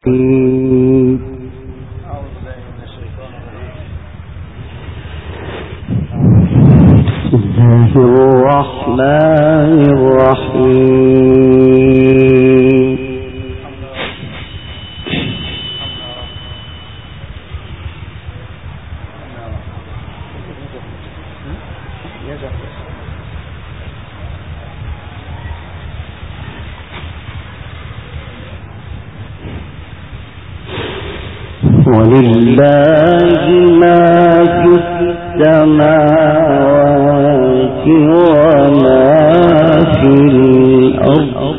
الرحمن الرحيم. ولله ما في السماوات وما في الأرض.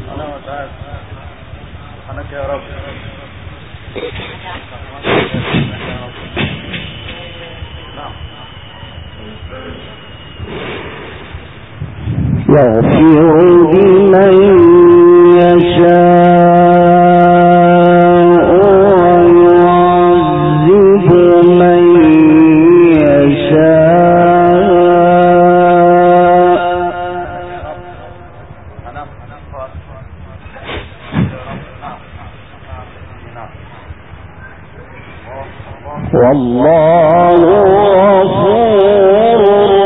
يغفر لمن يشاء ويعذب من يشاء. والله غفور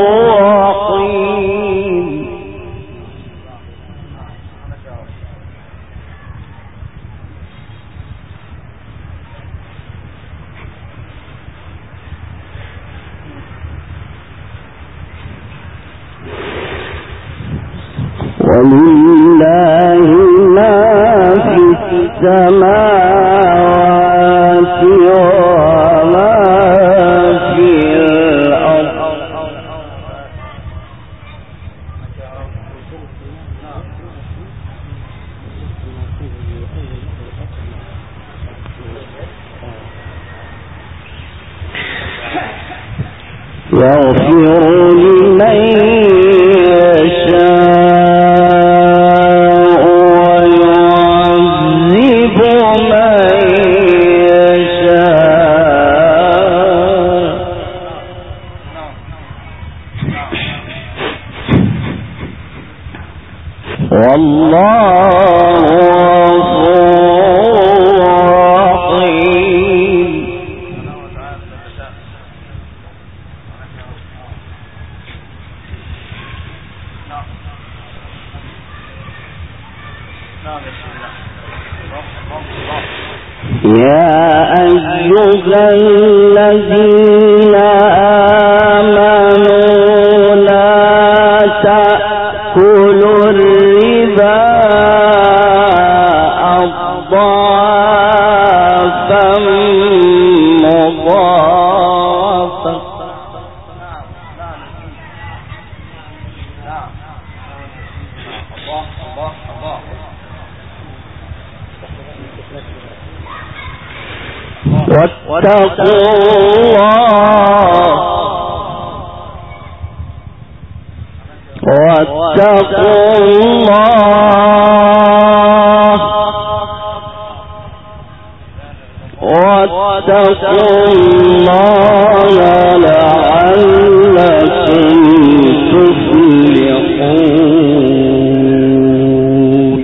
رحيم. ولله ما في السماوات وما في الأرض. يغفر لمن يشاء ويعذب من يشاء. والله غفور رحيم. يا أيها الذين آمنوا لا تأكلوا الربا أضعافا مضاعفة. واتقوا الله لعلكم تفلحون.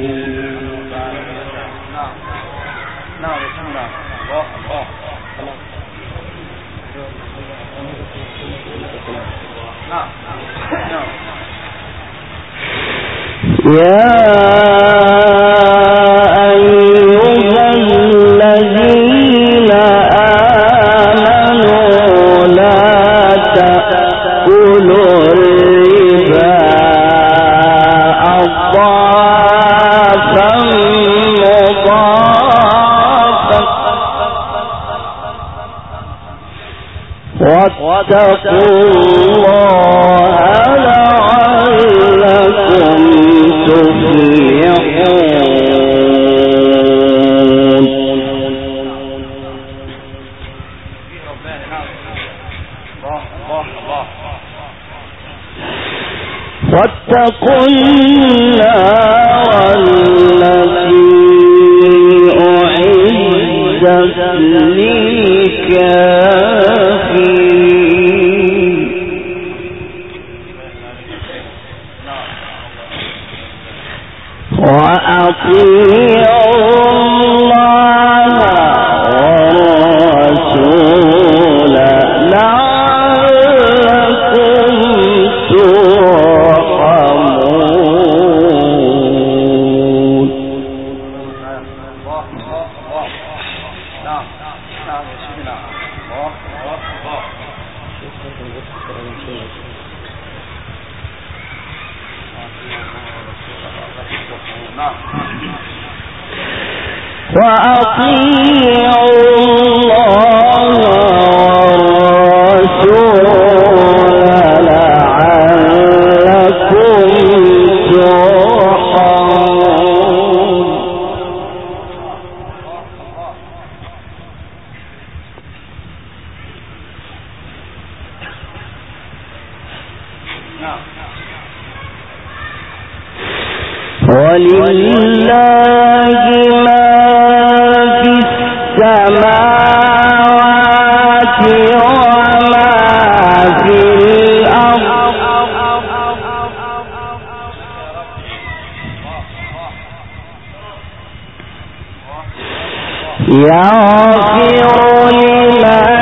يا أيها الذين آمنوا لا تأكلوا الربا أضعافا مضاعفة واتقوا الله لعلكم تفلحون. واتقوا النار التي أعدت للكافرين. وأطيعوا الله وأطيعوا الله والرسول لعلكم ترحمون. ولله ما في السماوات وما في الأرض يغفر لمن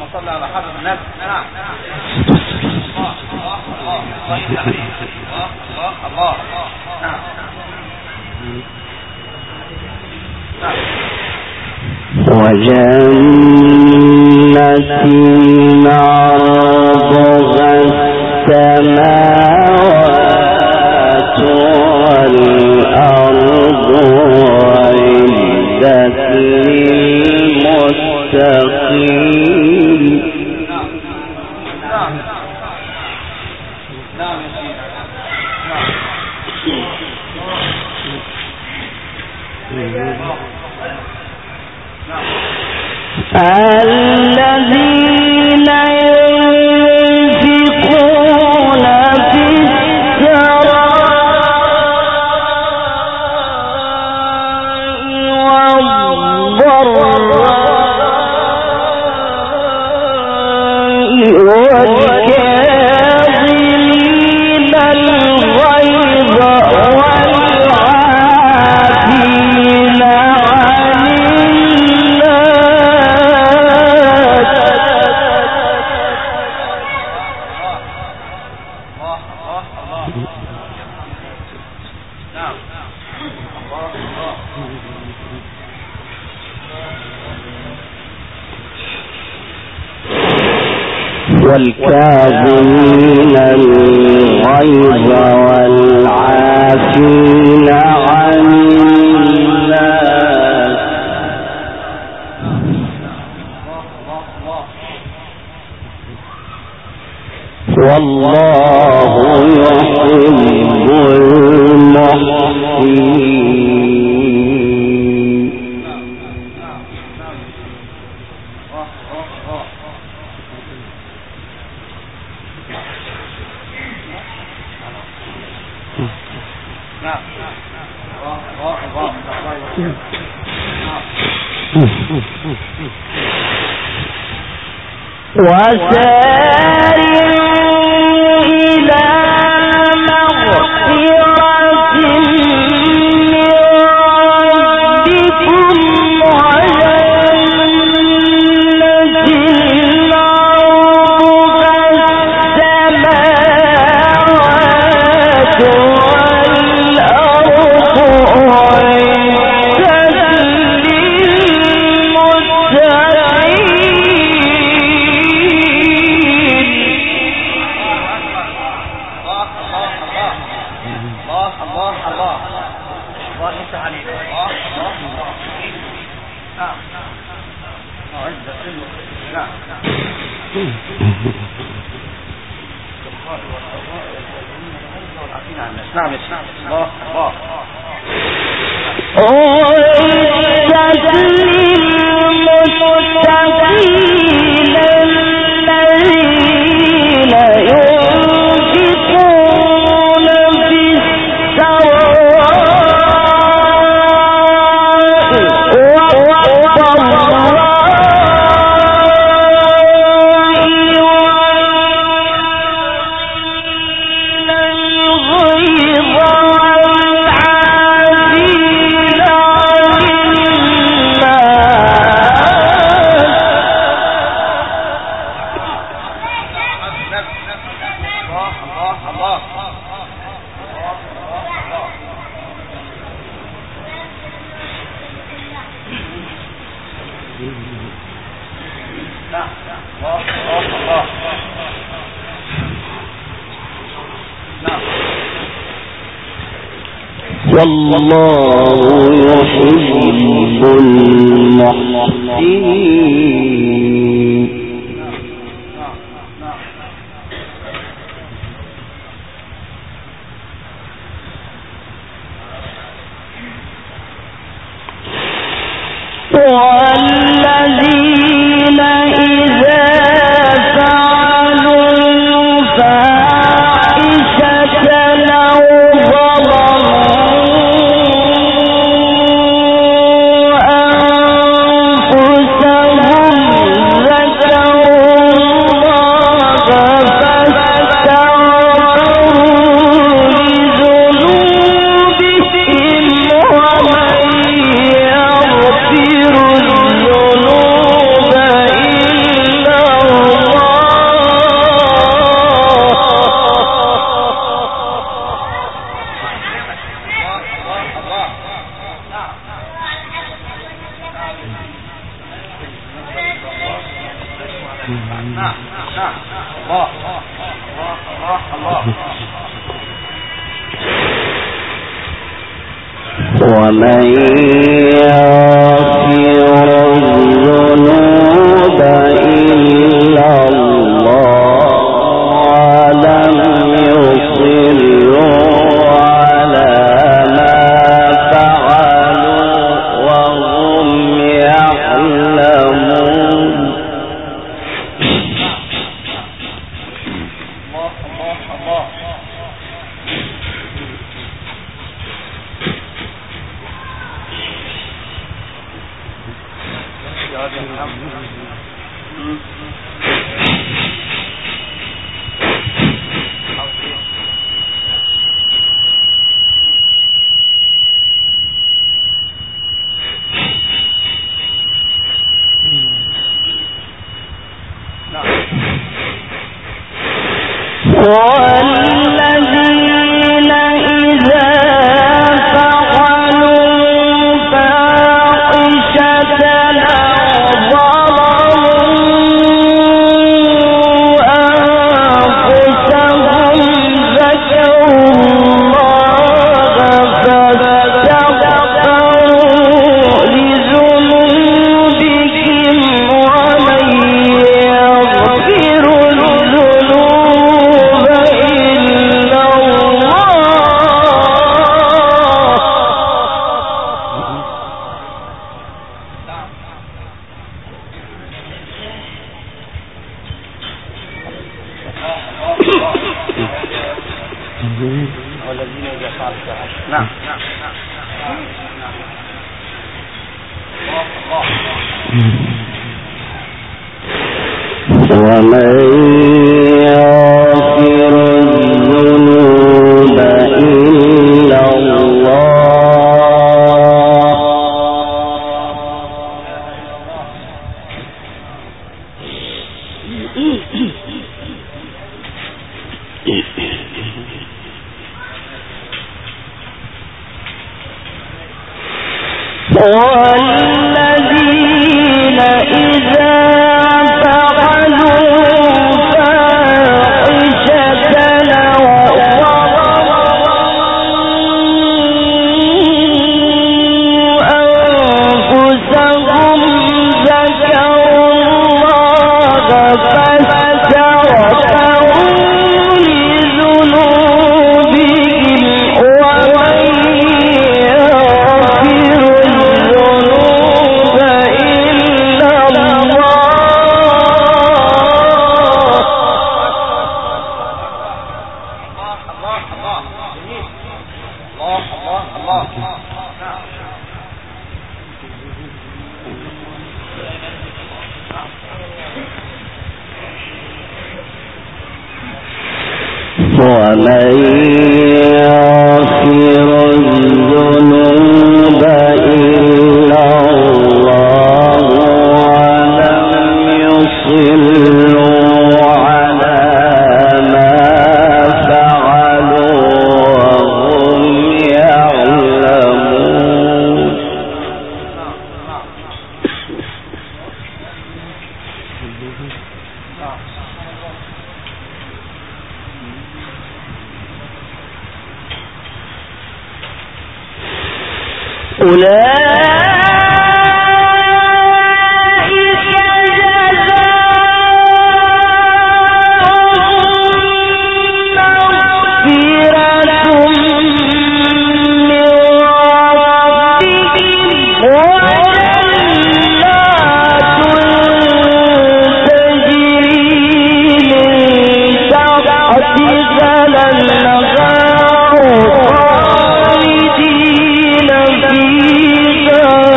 صل على حضرة النبي. نعم الله نعم وجنة عرضها السماوات والأرض أعدت للمتقين. الذين ينفقون في السراء والضراء والكاظمين الغيظ والعافين والكاظمين الغيظ والعافين عن الناس والله يحب المحسنين. وسارعوا إلى مغفرة من ربكم وجنة عرضها السماوات نعم الله للمتقين الذين ينفقون في السراء والضراء والله يحب المحسنين. والذين إذا فعلوا فاحشة أو ظلموا أنفسهم نعم نعم الله الله الله ومن يغفر الذنوب إلا الله ولم يصروا على ما فعلوا وهم يعلمون والذين إذا فعلوا فاحشة ومن يغفر الذنوب إلا والذين إذا ومن يغفر الذنوب إلا الله ولم يصروا على ما فعلوا وهم يعلمون خالدين فيها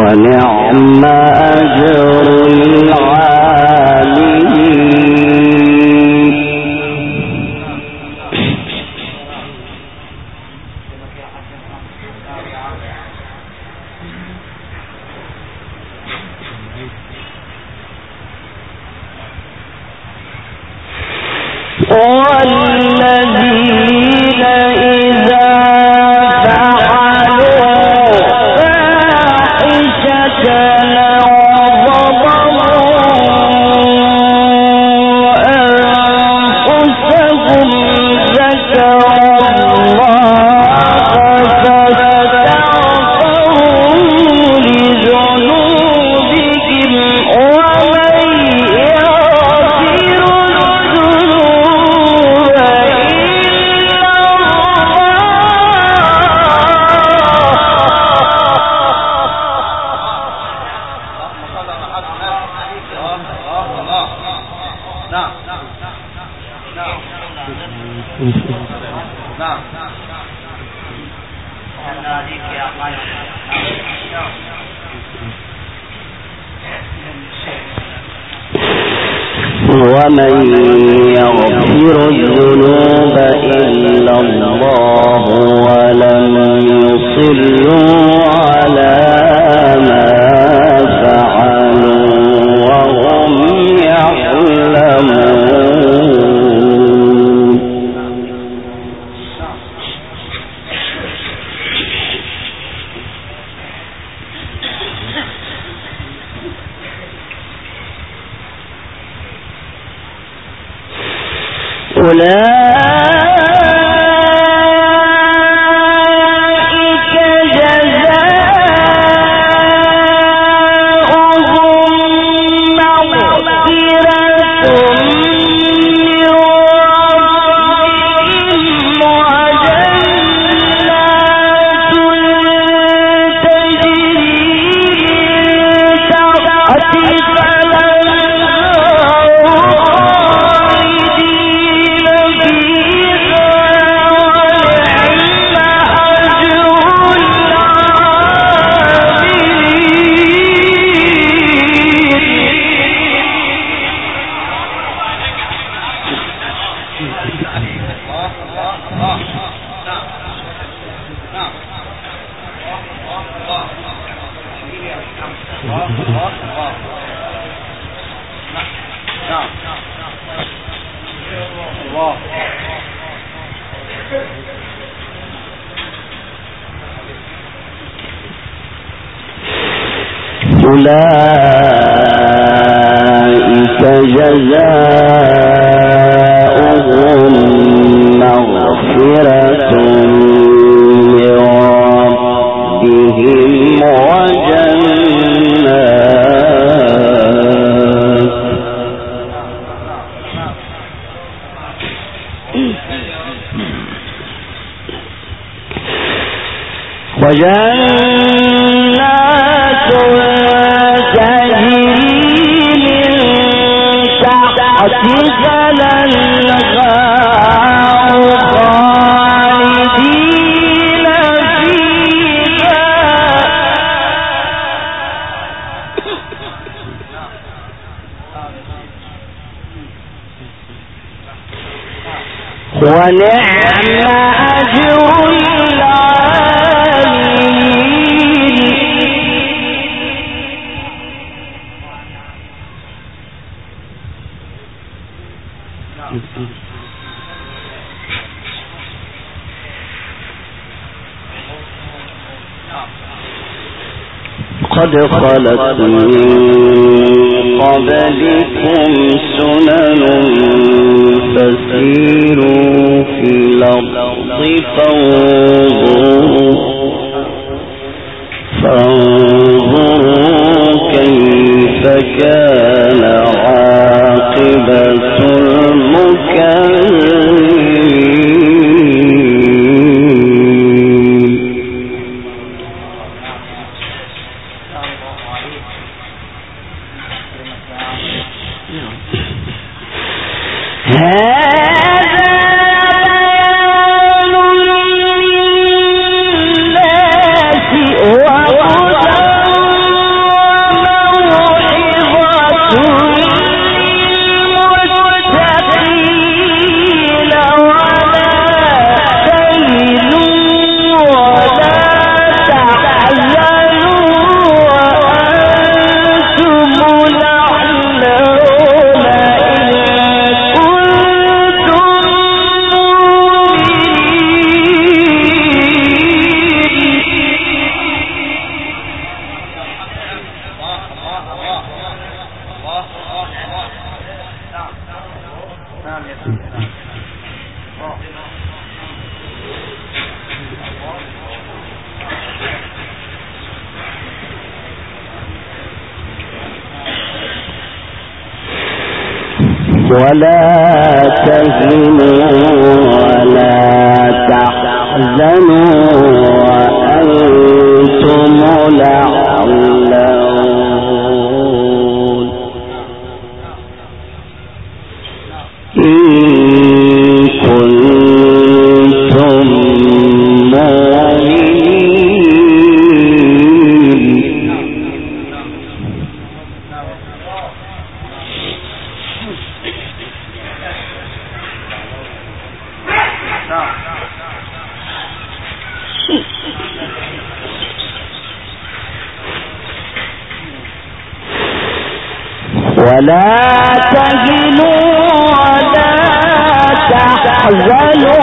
ونعم أجر العاملين. والذين إذا ومن يغفر الذنوب إلا الله ولم يصروا على ما فعلوا وهم يعلمون. أولئك جزاؤهم مغفرة من ربهم وجنات تجري من تحتها أولئك جزاؤهم مغفرة من ربهم وجنات تجري من تحتها الأنهار خالدين فيها ونعم أجر قد خلت من قبلكم سنن فسيروا في الأرض فانظروا كيف كان عاقبة المكذبين. ولا تهنوا ولا تحزنوا وأنتم الأعلون إن كنتم ولا تهنوا ولا تحزنوا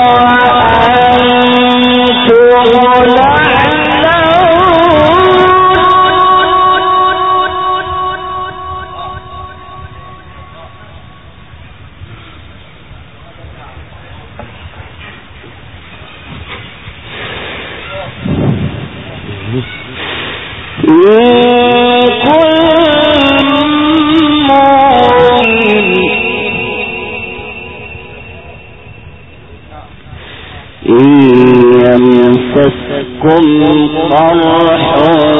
قرح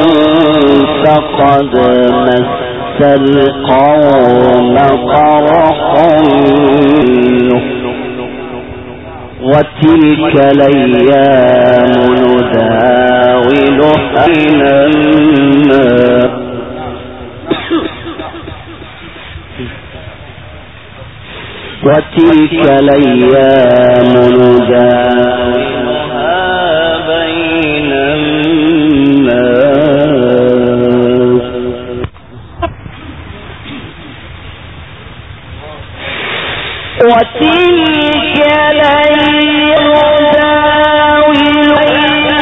فقد مس القوم قرح وتلك الأيام نداولها بين الناس وتلك الأيام نداولها بين الناس وتلك الأيام نداولها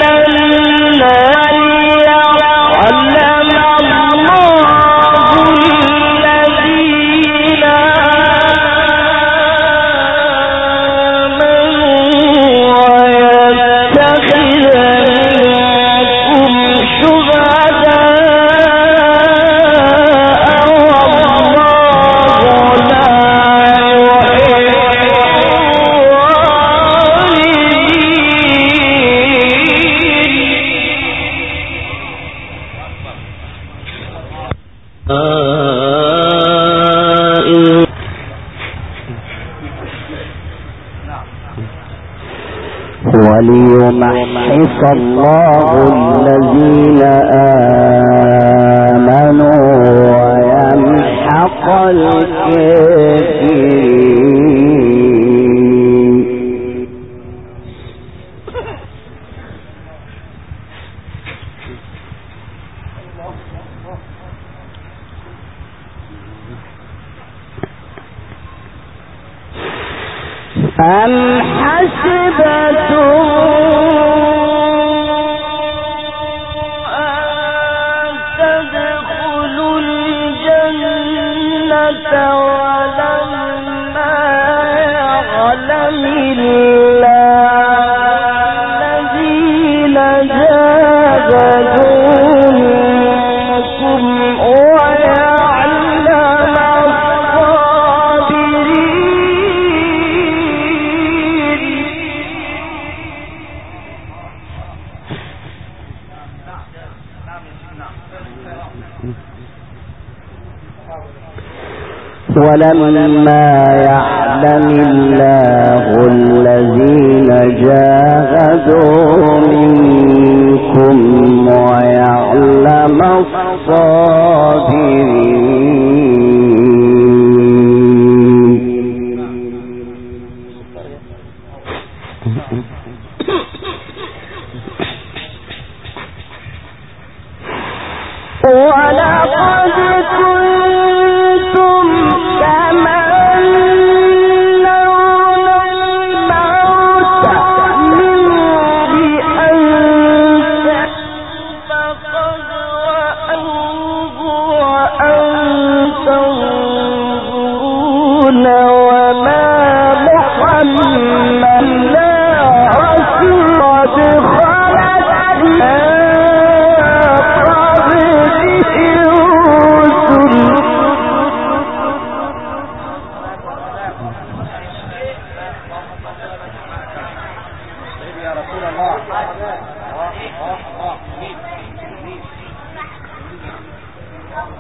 وليمحص الله الذين آمنوا ويمحق الكافرين أم حسبتم أن تدخلوا الجنة ولما يعلم الله الذين جاهدوا منكم ويعلم ولما يعلم الله الذين جاهدوا منكم ويعلم الصابرين ولقد كنتم تمنون الموت من بأن فقد رأوه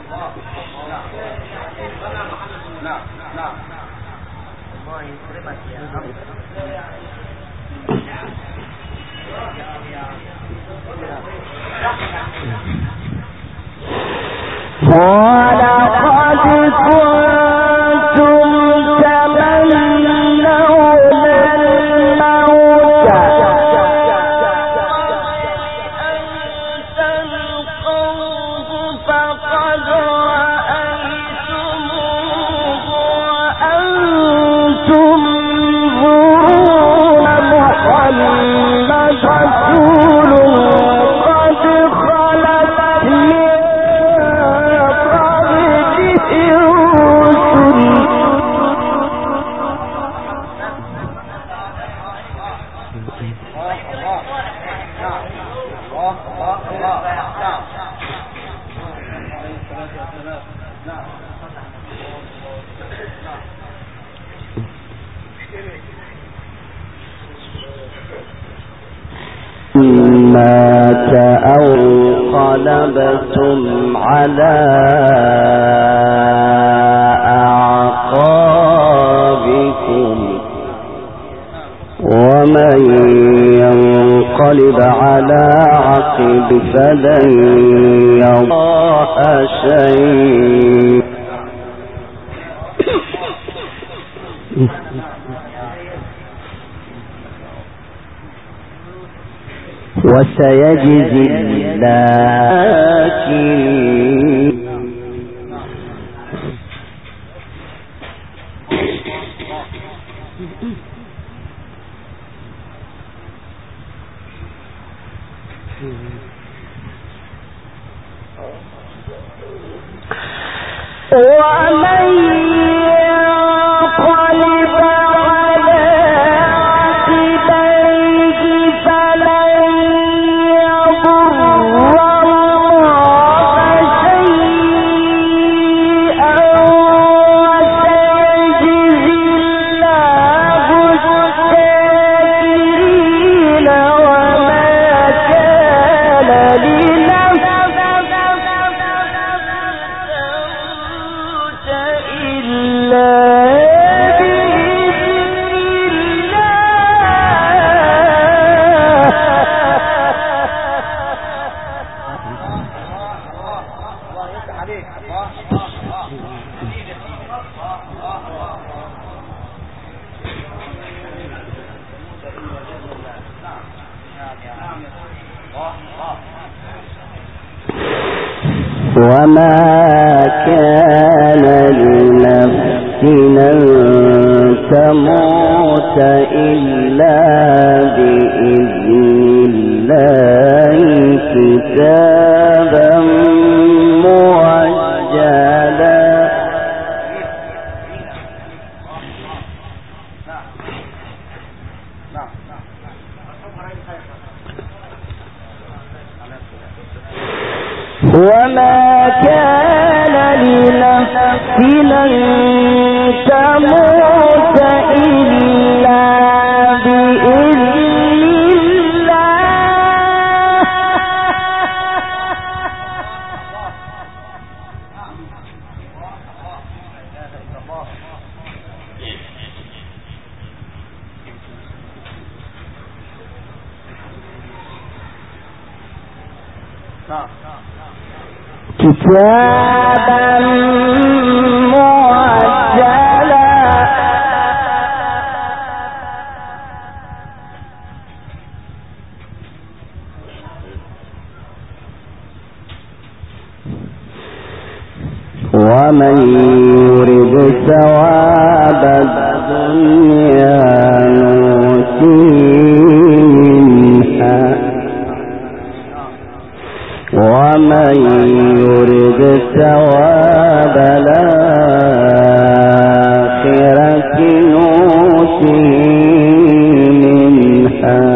مات أو انقلبتم على أعقابكم ومن ينقلب على عقب فلن يضر شيء وسيجزي الشاكرين. ومن ينقلب على عقبيه فلن يضر الله شيئا وسيجزي الله الشاكرين. وما كان لنفس وما كان لنفس أن تموت إلا بإذن الله كتابا مؤجلا. وما كان لنفس أن تموت إلا بإذن كتابا مؤجلا. ومن يرد ثواب الدنيا نؤتيه منها ومن يرد ثواب الآخرة نؤتيه منها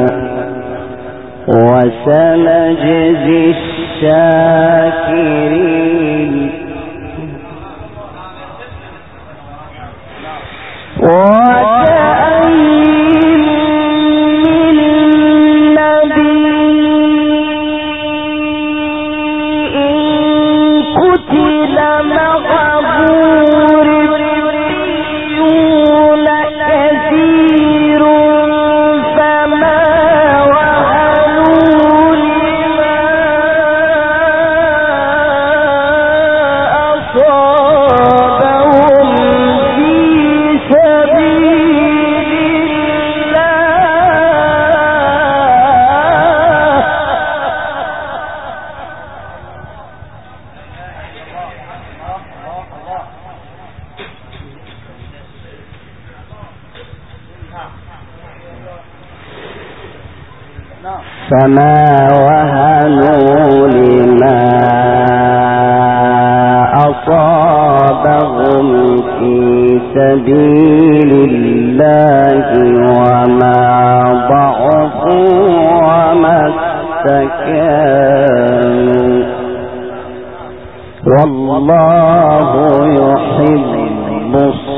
وسنجزي الشاكرين. قتل فما وهنوا لما أصابهم في سبيل الله وما ضعفوا وما استكانوا والله يحب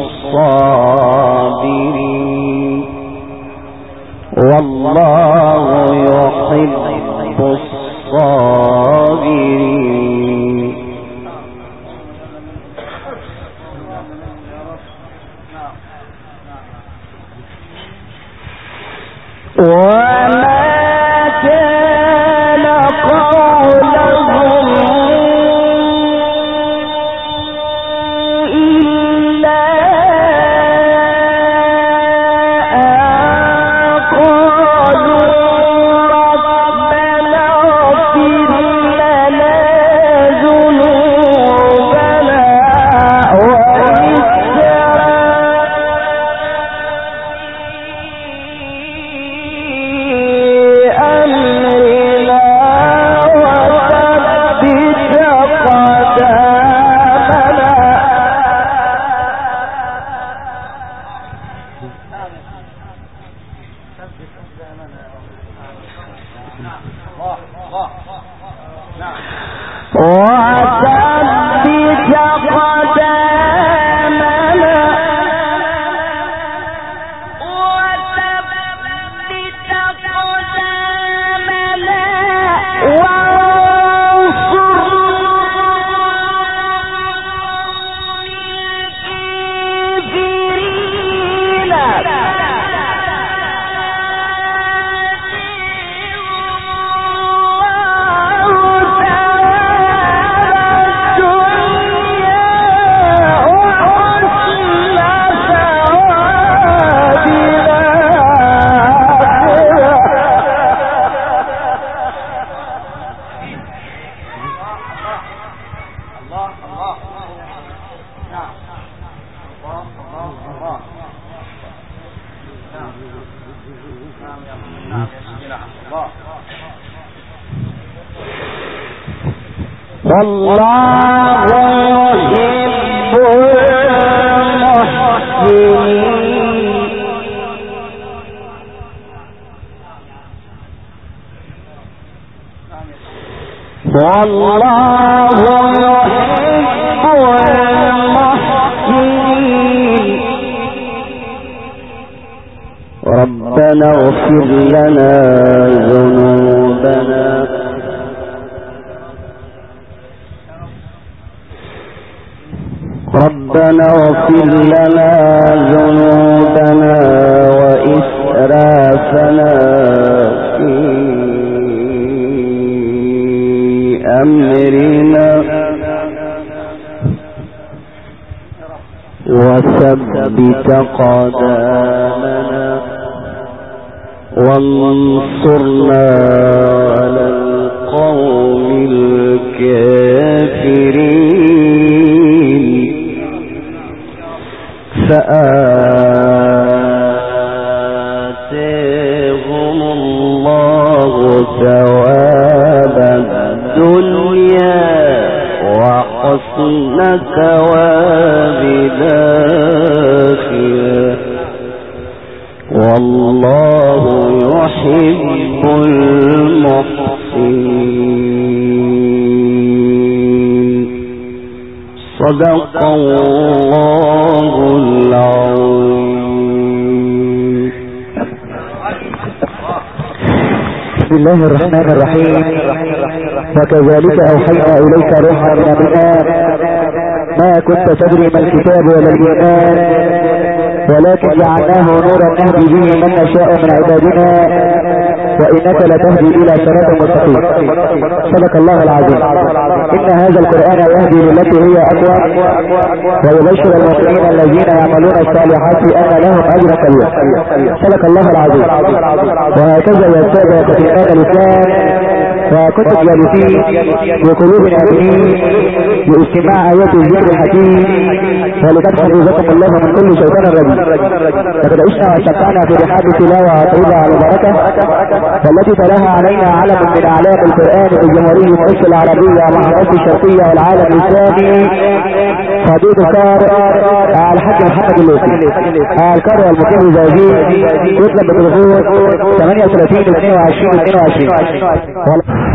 الصابرين والله يحب الصابرين وما كان قولهم إلا قالوا ربنا اغفر لنا ذنوبنا والله يحب المحسنين والله يحب المحسنين ربنا اغفر لنا ذنوبنا ربنا اغفر لنا ذنوبنا وإسرافنا في أمرنا وثبت قدامنا وانصرنا على القوم الكافرين فآتيهم الله ثواب الدنيا وحسن ثواب الآخرة والله يحب المحسنين صدق الله العظيم. بسم الله الرحمن الرحيم. وكذلك أوحينا إليك روحا من أمرنا ما كنت تدري ما الكتاب ولا الإيمان ولكن جعلناه نورا نهدي به من نشاء من عبادنا وإنك لتهدي إلى صراط مستقيم. صدق الله العظيم. إن هذا القرآن يهدي للتي هي أقوم ويبشر المؤمنين الذين يعملون الصالحات أن لهم أجرا كبيرا. صدق الله العظيم. وهكذا يا سادة إمام الإسلام وكنتم جالسين بقلوب آمنين باجتماع آيات الذكر الحكيم ولقد حفظكم الله من كل شيطان رجيم. لقد عشنا واشتقنا في رحاب التلاوة طيبة المباركة والتي تلاها علينا علم من أعلام القرآن الجمهوري مصر العربية مع مصر الشرقية والعالم الإسلامي فضيل القار الحاج محمد اللوسي القار والمقيم الزوجي يطلب بالتليفون 38 22 22